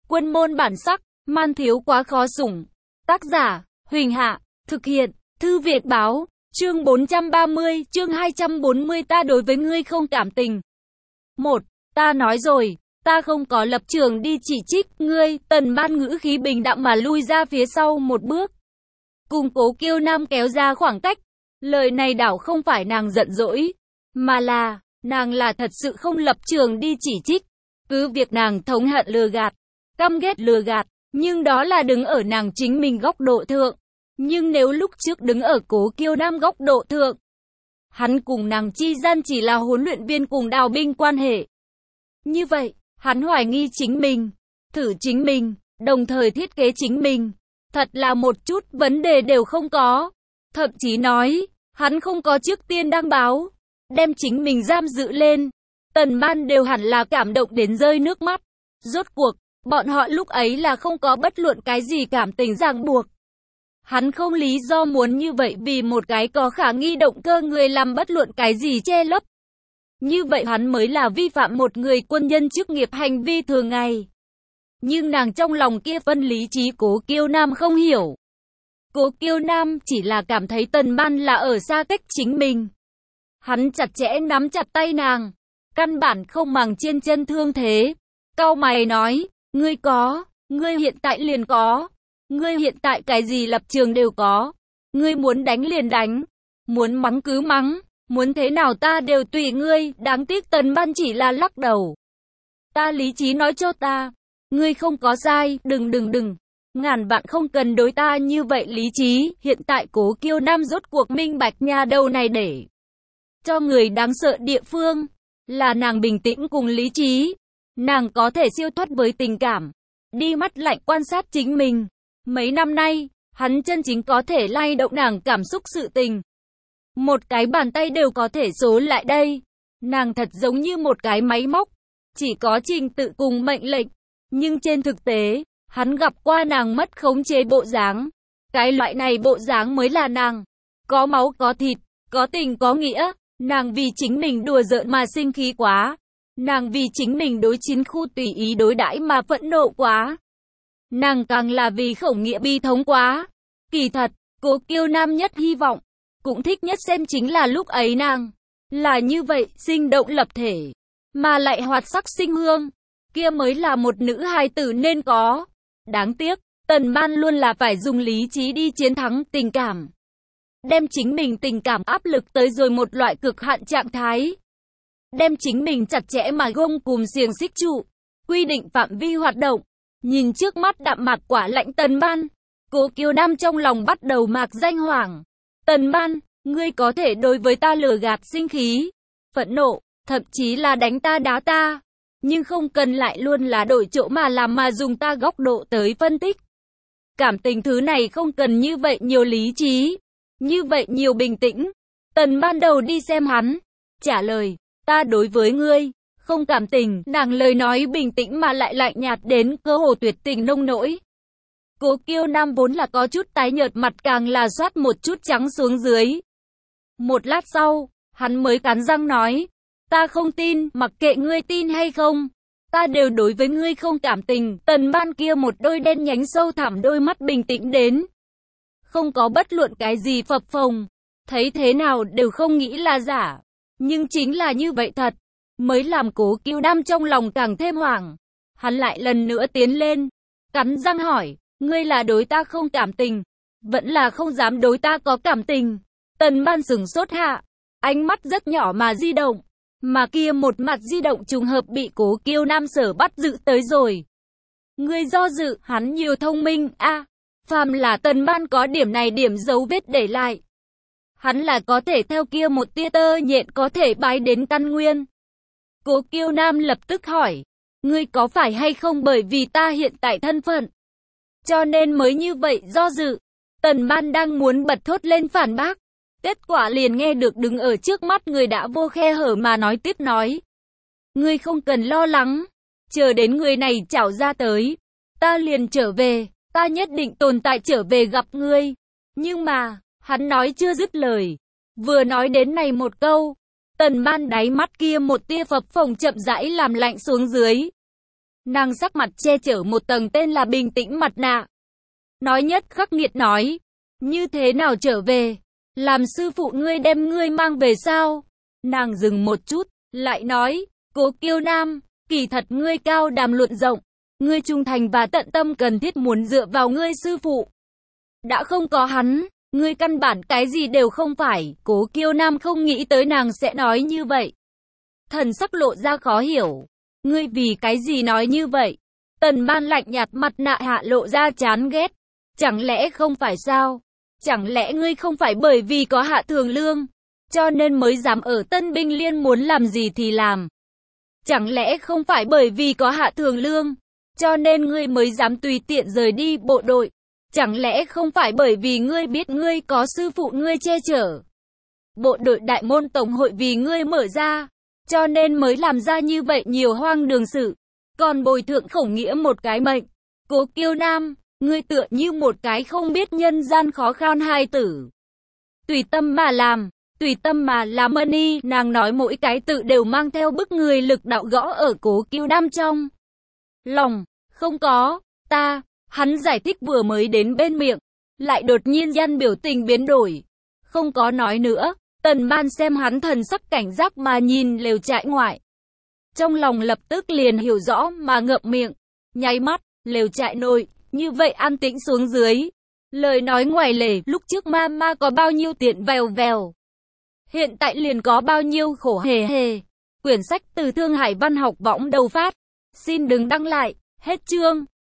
Quân môn bản sắc, man thiếu quá khó sủng. Tác giả, Huỳnh Hạ, thực hiện, Thư Việt Báo, chương 430, chương 240 ta đối với ngươi không cảm tình. 1. Ta nói rồi, ta không có lập trường đi chỉ trích ngươi, Tần Ban ngữ khí bình đạm mà lui ra phía sau một bước. Cùng Cố Kiêu Nam kéo ra khoảng cách, lời này đảo không phải nàng giận dỗi, mà là, nàng là thật sự không lập trường đi chỉ trích. Cứ việc nàng thống hận lừa gạt, căm ghét lừa gạt, nhưng đó là đứng ở nàng chính mình góc độ thượng. Nhưng nếu lúc trước đứng ở Cố Kiêu Nam góc độ thượng, hắn cùng nàng chi gian chỉ là huấn luyện viên cùng đào binh quan hệ. Như vậy, hắn hoài nghi chính mình, thử chính mình, đồng thời thiết kế chính mình. Thật là một chút vấn đề đều không có. Thậm chí nói, hắn không có trước tiên đăng báo, đem chính mình giam giữ lên. Tần Ban đều hẳn là cảm động đến rơi nước mắt. Rốt cuộc, bọn họ lúc ấy là không có bất luận cái gì cảm tình ràng buộc. Hắn không lý do muốn như vậy vì một cái có khả nghi động cơ người làm bất luận cái gì che lấp. Như vậy hắn mới là vi phạm một người quân nhân chức nghiệp hành vi thường ngày. Nhưng nàng trong lòng kia phân lý trí Cố Kiêu Nam không hiểu. Cố Kiêu Nam chỉ là cảm thấy Tần Ban là ở xa cách chính mình. Hắn chặt chẽ nắm chặt tay nàng, căn bản không màng trên chân thương thế. Cau mày nói, ngươi hiện tại liền có. Ngươi hiện tại cái gì lập trường đều có. Ngươi muốn đánh liền đánh, muốn mắng cứ mắng, muốn thế nào ta đều tùy ngươi. Đáng tiếc Tần Ban chỉ là lắc đầu. Ta lý trí nói cho ta, ngươi không có sai, đừng. Ngàn vạn không cần đối ta như vậy lý trí. Hiện tại Cố Kiêu Nam rốt cuộc minh bạch nhà đầu này để cho người đáng sợ địa phương là nàng bình tĩnh cùng lý trí. Nàng có thể siêu thoát với tình cảm, đi mắt lạnh quan sát chính mình. Mấy năm nay, hắn chân chính có thể lay động nàng cảm xúc sự tình. Một cái bàn tay đều có thể số lại đây. Nàng thật giống như một cái máy móc, chỉ có trình tự cùng mệnh lệnh. Nhưng trên thực tế, hắn gặp qua nàng mất khống chế bộ dáng. Cái loại này bộ dáng mới là nàng. Có máu có thịt, có tình có nghĩa. Nàng vì chính mình đùa giỡn mà sinh khí quá. Nàng vì chính mình đối chiến khu tùy ý đối đãi mà phẫn nộ quá. Nàng càng là vì khổng nghĩa bi thống quá. Kỳ thật, Cố Kiêu Nam nhất hy vọng, cũng thích nhất xem chính là lúc ấy nàng là như vậy, sinh động lập thể, mà lại hoạt sắc sinh hương. Kia mới là một nữ hài tử nên có. Đáng tiếc, Tần Ban luôn là phải dùng lý trí đi chiến thắng tình cảm. Đem chính mình tình cảm áp lực tới rồi một loại cực hạn trạng thái. Đem chính mình chặt chẽ mà gông cùm xiềng xích trụ, quy định phạm vi hoạt động. Nhìn trước mắt đạm mạc quả lạnh Tần Ban, Cố Kiêu Nam trong lòng bắt đầu mạc danh hoảng. Tần Ban, ngươi có thể đối với ta lừa gạt sinh khí, phẫn nộ, thậm chí là đánh ta đá ta. Nhưng không cần lại luôn là đổi chỗ mà làm mà dùng ta góc độ tới phân tích. Cảm tình thứ này không cần như vậy nhiều lý trí, như vậy nhiều bình tĩnh. Tần Ban đầu đi xem hắn, trả lời, ta đối với ngươi không cảm tình. Nàng lời nói bình tĩnh mà lại lạnh nhạt đến cơ hồ tuyệt tình nông nỗi. Cố Kiêu Nam vốn là có chút tái nhợt, mặt càng là xoát một chút trắng xuống dưới. Một lát sau, hắn mới cắn răng nói, ta không tin, mặc kệ ngươi tin hay không, ta đều đối với ngươi không cảm tình. Tần Ban kia một đôi đen nhánh sâu thẳm đôi mắt bình tĩnh đến không có bất luận cái gì phập phồng, thấy thế nào đều không nghĩ là giả. Nhưng chính là như vậy thật, mới làm Cố Kiêu Nam trong lòng càng thêm hoảng. Hắn lại lần nữa tiến lên, cắn răng hỏi, ngươi là đối ta không cảm tình, vẫn là không dám đối ta có cảm tình? Tần Ban sửng sốt hạ, ánh mắt rất nhỏ mà di động, mà kia một mặt di động trùng hợp bị Cố Kiêu Nam sở bắt giữ tới rồi. Ngươi do dự, hắn nhiều thông minh a. Phàm là Tần Ban có điểm này điểm dấu vết để lại, hắn là có thể theo kia một tia tơ nhện có thể bái đến căn nguyên. Cố Kiêu Nam lập tức hỏi, ngươi có phải hay không bởi vì ta hiện tại thân phận, cho nên mới như vậy do dự? Tần Ban đang muốn bật thốt lên phản bác, kết quả liền nghe được đứng ở trước mắt người đã vô khe hở mà nói tiếp nói. Ngươi không cần lo lắng, chờ đến người này trảo ra tới, ta liền trở về, ta nhất định tồn tại trở về gặp ngươi. Nhưng mà, hắn nói chưa dứt lời, vừa nói đến này một câu, Tần Ban đáy mắt kia một tia phập phồng chậm rãi làm lạnh xuống dưới. Nàng sắc mặt che chở một tầng tên là bình tĩnh mặt nạ. Nói nhất khắc nghiệt nói. Như thế nào trở về? Làm sư phụ ngươi đem ngươi mang về sao? Nàng dừng một chút, lại nói. Cố Kiêu Nam, kỳ thật ngươi cao đàm luận rộng. Ngươi trung thành và tận tâm cần thiết muốn dựa vào ngươi sư phụ. Đã không có hắn, ngươi căn bản cái gì đều không phải. Cố Kiêu Nam không nghĩ tới nàng sẽ nói như vậy. Thần sắc lộ ra khó hiểu. Ngươi vì cái gì nói như vậy? Tần Ban lạnh nhạt, mặt nạ hạ lộ ra chán ghét. Chẳng lẽ không phải sao? Chẳng lẽ ngươi không phải bởi vì có Hạ Thường Lương, cho nên mới dám ở Tân Binh Liên muốn làm gì thì làm? Chẳng lẽ không phải bởi vì có Hạ Thường Lương, cho nên ngươi mới dám tùy tiện rời đi bộ đội? Chẳng lẽ không phải bởi vì ngươi biết ngươi có sư phụ ngươi che chở? Bộ đội đại môn tổng hội vì ngươi mở ra, cho nên mới làm ra như vậy nhiều hoang đường sự, còn bồi thượng Khổng Nghĩa một cái mệnh. Cố Kiêu Nam, ngươi tựa như một cái không biết nhân gian khó khăn hài tử. Tùy tâm mà làm ân. Nàng nói mỗi cái tự đều mang theo bức người lực đạo gõ ở Cố Kiêu Nam trong lòng. Không có, hắn giải thích vừa mới đến bên miệng, lại đột nhiên gian biểu tình biến đổi. Không có nói nữa, Tần Ban xem hắn thần sắc cảnh giác mà nhìn lều trại ngoại. Trong lòng lập tức liền hiểu rõ mà ngậm miệng, nháy mắt, lều trại nội, như vậy an tĩnh xuống dưới. Lời nói ngoài lề, lúc trước ma có bao nhiêu tiện vèo vèo. Hiện tại liền có bao nhiêu khổ hề hề. Quyển sách từ Thương Hải Văn Học Võng đầu phát. Xin đừng đăng lại, hết chương.